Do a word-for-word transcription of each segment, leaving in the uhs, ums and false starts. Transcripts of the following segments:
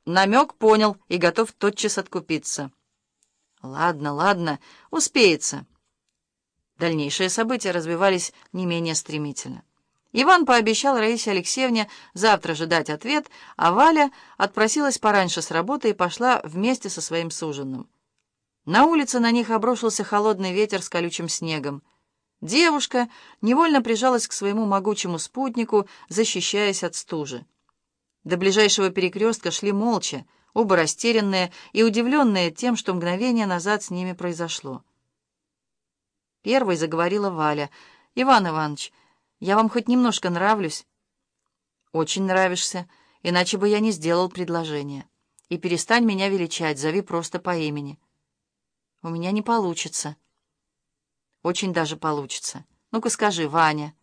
Намек понял и готов тотчас откупиться. Ладно, ладно, успеется. Дальнейшие события развивались не менее стремительно. Иван пообещал Раисе Алексеевне завтра же дать ответ, а Валя отпросилась пораньше с работы и пошла вместе со своим суженым. На улице на них обрушился холодный ветер с колючим снегом. Девушка невольно прижалась к своему могучему спутнику, защищаясь от стужи. До ближайшего перекрестка шли молча, оба растерянные и удивленные тем, что мгновение назад с ними произошло. Первой заговорила Валя. «Иван Иванович, я вам хоть немножко нравлюсь?» «Очень нравишься, иначе бы я не сделал предложение. И перестань меня величать, зови просто по имени». «У меня не получится». «Очень даже получится. Ну-ка скажи, Ваня».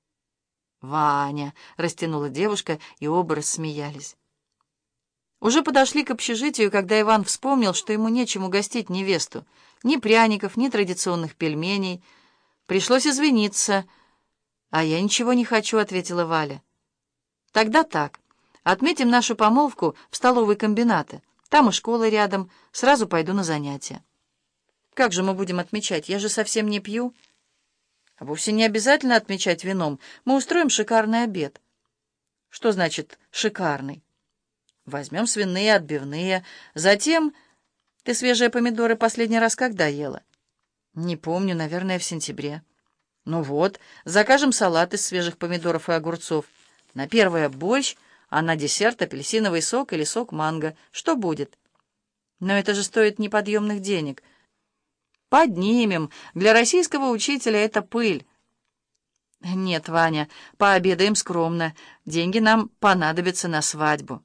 «Ваня», — растянула девушка, и оба рассмеялись. Уже подошли к общежитию, когда Иван вспомнил, что ему нечем угостить невесту. Ни пряников, ни традиционных пельменей. Пришлось извиниться. «А я ничего не хочу», — ответила Валя. «Тогда так. Отметим нашу помолвку в столовой комбината. Там и школа рядом. Сразу пойду на занятия». «Как же мы будем отмечать? Я же совсем не пью». «А вовсе не обязательно отмечать вином. Мы устроим шикарный обед». «Что значит «шикарный»?» «Возьмем свиные отбивные. Затем... Ты свежие помидоры последний раз когда ела?» «Не помню, наверное, в сентябре». «Ну вот, закажем салат из свежих помидоров и огурцов. На первое борщ, а на десерт апельсиновый сок или сок манго. Что будет?» «Но это же стоит неподъемных денег». «Поднимем. Для российского учителя это пыль». «Нет, Ваня, пообедаем скромно. Деньги нам понадобятся на свадьбу».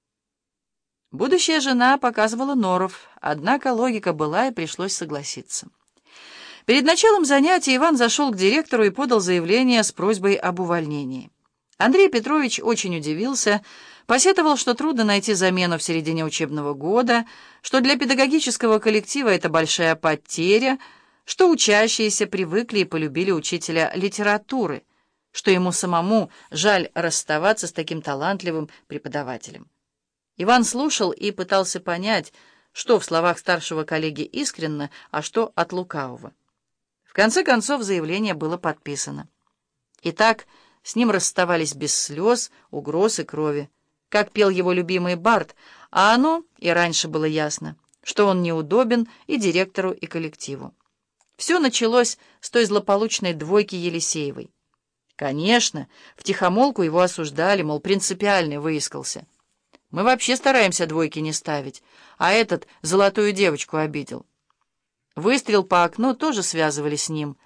Будущая жена показывала норов, однако логика была, и пришлось согласиться. Перед началом занятий Иван зашел к директору и подал заявление с просьбой об увольнении. Андрей Петрович очень удивился, посетовал, что трудно найти замену в середине учебного года, что для педагогического коллектива это большая потеря, что учащиеся привыкли и полюбили учителя литературы, что ему самому жаль расставаться с таким талантливым преподавателем. Иван слушал и пытался понять, что в словах старшего коллеги искренно, а что от лукавого. В конце концов заявление было подписано. Итак, с ним расставались без слез, угроз и крови, как пел его любимый бард, а оно и раньше было ясно, что он неудобен и директору, и коллективу. Все началось с той злополучной двойки Елисеевой. Конечно, втихомолку его осуждали, мол, принципиальный выискался. Мы вообще стараемся двойки не ставить, а этот золотую девочку обидел. Выстрел по окну тоже связывали с ним.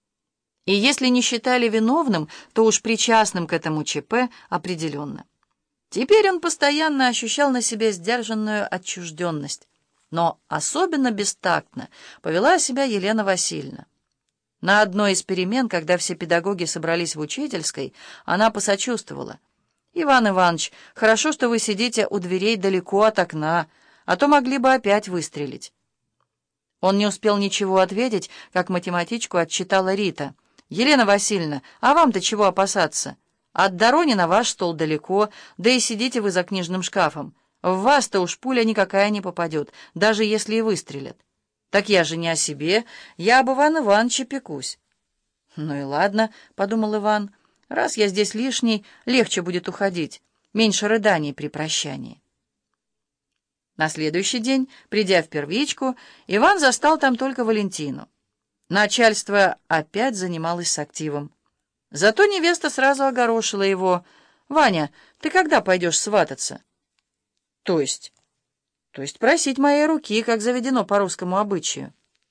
И если не считали виновным, то уж причастным к этому ЧП определенно. Теперь он постоянно ощущал на себе сдержанную отчужденность. Но особенно бестактно повела себя Елена Васильевна. На одной из перемен, когда все педагоги собрались в учительской, она посочувствовала. «Иван Иванович, хорошо, что вы сидите у дверей далеко от окна, а то могли бы опять выстрелить». Он не успел ничего ответить, как математичку отчитала Рита. «Елена Васильевна, а вам-то чего опасаться? От Доронина ваш стол далеко, да и сидите вы за книжным шкафом. В вас-то уж пуля никакая не попадет, даже если и выстрелят. Так я же не о себе, я об Иване Ивановиче пекусь». «Ну и ладно», — подумал Иван, — «раз я здесь лишний, легче будет уходить, меньше рыданий при прощании». На следующий день, придя в первичку, Иван застал там только Валентину. Начальство опять занималось с активом. Зато невеста сразу огорошила его. «Ваня, ты когда пойдешь свататься?» «То есть?» «То есть просить моей руки, как заведено по русскому обычаю».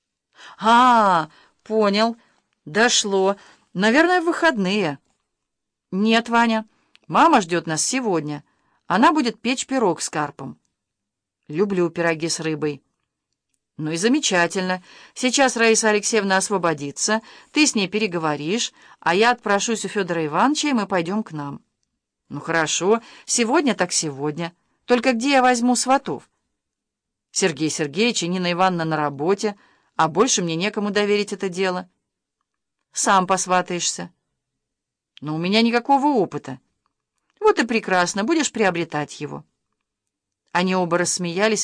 «А, понял. Дошло. Наверное, в выходные». «Нет, Ваня, мама ждет нас сегодня. Она будет печь пирог с карпом». «Люблю пироги с рыбой». «Ну и замечательно. Сейчас Раиса Алексеевна освободится, ты с ней переговоришь, а я отпрошусь у Федора Ивановича, и мы пойдем к нам». «Ну хорошо, сегодня так сегодня. Только где я возьму сватов?» «Сергей Сергеевич и Нина Ивановна на работе, а больше мне некому доверить это дело». «Сам посватаешься». «Но у меня никакого опыта». «Вот и прекрасно, будешь приобретать его». Они оба рассмеялись,